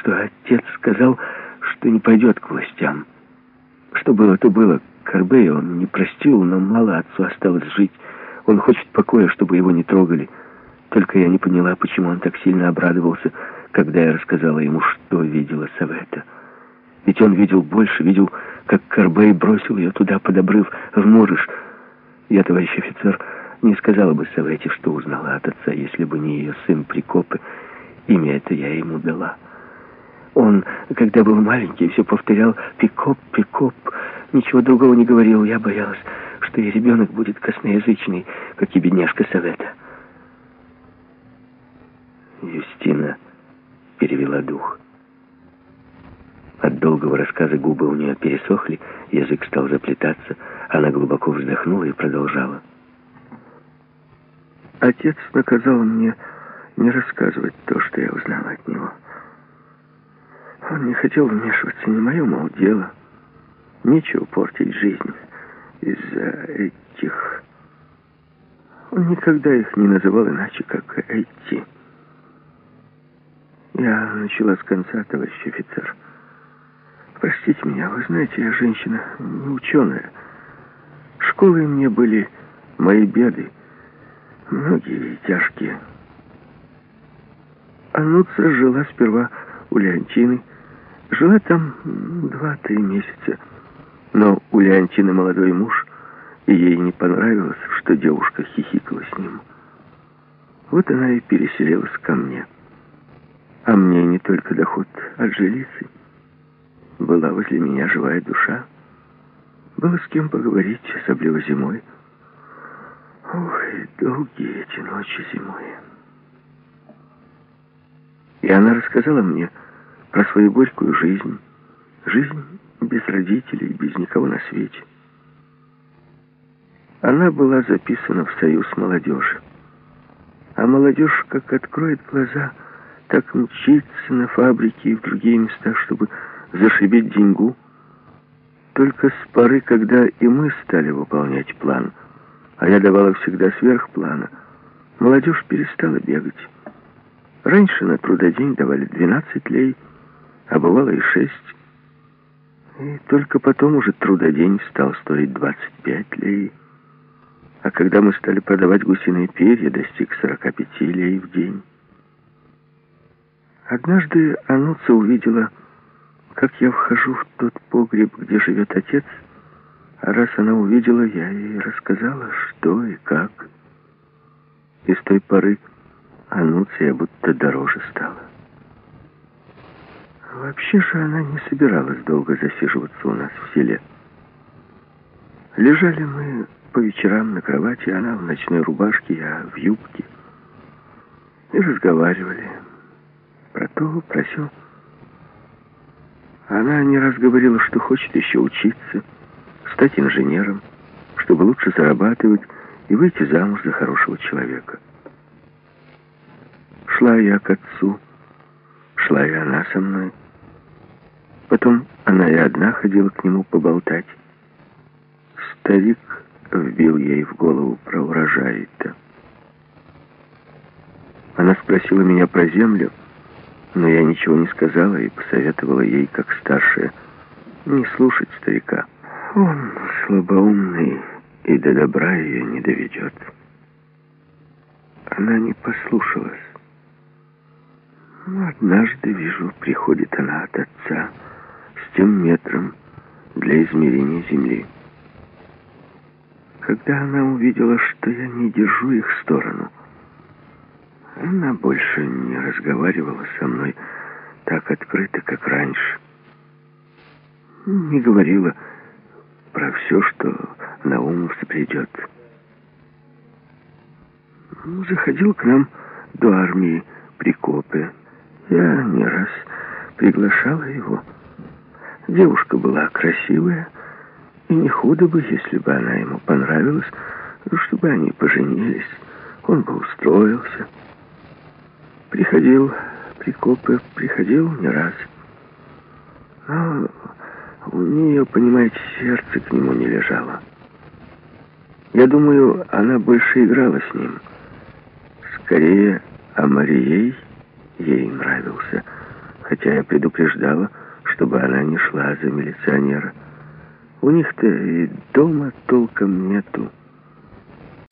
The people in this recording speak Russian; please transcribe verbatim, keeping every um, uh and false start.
что отец сказал, что не пойдет к властям. Что было, то было. Карбея он не простил, но мало отцу осталось жить. Он хочет покоя, чтобы его не трогали. Только я не поняла, почему он так сильно обрадовался, когда я рассказала ему, что видела Савета. Ведь он видел больше, видел, как Карбей бросил ее туда, под обрыв, в Мурыш. Я, товарищ офицер, не сказала бы Савете, что узнала от отца, если бы не ее сын Прикопы. Имя это я ему дала. Он, когда был маленький, все повторял «Пикоп, Пикоп». Ничего другого не говорил. Я боялась, что и ребенок будет косноязычный, как и бедняжка Савета. Юстина перевела дух. От долгого рассказа губы у нее пересохли, язык стал заплетаться. Она глубоко вздохнула и продолжала. Отец наказал мне не рассказывать то, что я узнала от него. Он не хотел вмешиваться, не мое, мол, дело. Нечего портить жизнь из-за этих... Он никогда их не называл иначе, как эти. Я начала с конца, товарищ офицер. Простите меня, вы знаете, я женщина не ученая. Школы мне были мои беды, многие и тяжкие. Аннуца жила сперва у Леонтины. Жила там два-три месяца. Но у Леонтины молодой муж, и ей не понравилось, что девушка хихикала с ним. Вот она и переселилась ко мне. А мне не только доход от жилицы. Была возле меня живая душа. Было с кем поговорить, особливо зимой. Ой, долгие эти ночи зимой. И она рассказала мне про свою горькую жизнь. Жизнь без родителей, без никого на свете. Она была записана в союз молодежи. А молодежь, как откроет глаза, так мчится на фабрики и в другие места, чтобы зашибить деньгу. Только с поры, когда и мы стали выполнять план, а я давала всегда сверх плана, молодежь перестала бегать. Раньше на трудодень давали двенадцать лей, а бывало и шесть. И только потом уже трудодень стал стоить двадцать пять лей. А когда мы стали продавать гусиные перья, достиг сорока пяти лей в день. Однажды Аннуца увидела, как я вхожу в тот погреб, где живет отец, а раз она увидела, я ей рассказала, что и как. И с той поры Аннуция будто дороже стала. Вообще же она не собиралась долго засиживаться у нас в селе. Лежали мы по вечерам на кровати, она в ночной рубашке, я в юбке. И разговаривали про то, про сё. Она не раз говорила, что хочет еще учиться, стать инженером, чтобы лучше зарабатывать и выйти замуж за хорошего человека. Шла я к отцу, шла и она со мной. Потом она и одна ходила к нему поболтать. Старик вбил ей в голову про урожай-то. Она спросила меня про землю, но я ничего не сказала и посоветовала ей, как старшая, не слушать старика. Он слабоумный и до добра ее не доведет. Она не послушалась. Но однажды, вижу, приходит она от отца с тем метром для измерения земли. Когда она увидела, что я не держу их сторону, она больше не разговаривала со мной так открыто, как раньше. Не говорила про все, что на ум взбредет. Заходил к нам до армии Прикопы. Я не раз приглашала его. Девушка была красивая, и не худо бы, если бы она ему понравилась, чтобы они поженились. Он бы устроился. Приходил Прикопы, приходил не раз. Но у нее, понимаете, сердце к нему не лежало. Я думаю, она больше играла с ним. Скорее, Амарией ей нравился, хотя я предупреждала, чтобы она не шла за милиционера. У них-то и дома толком нету.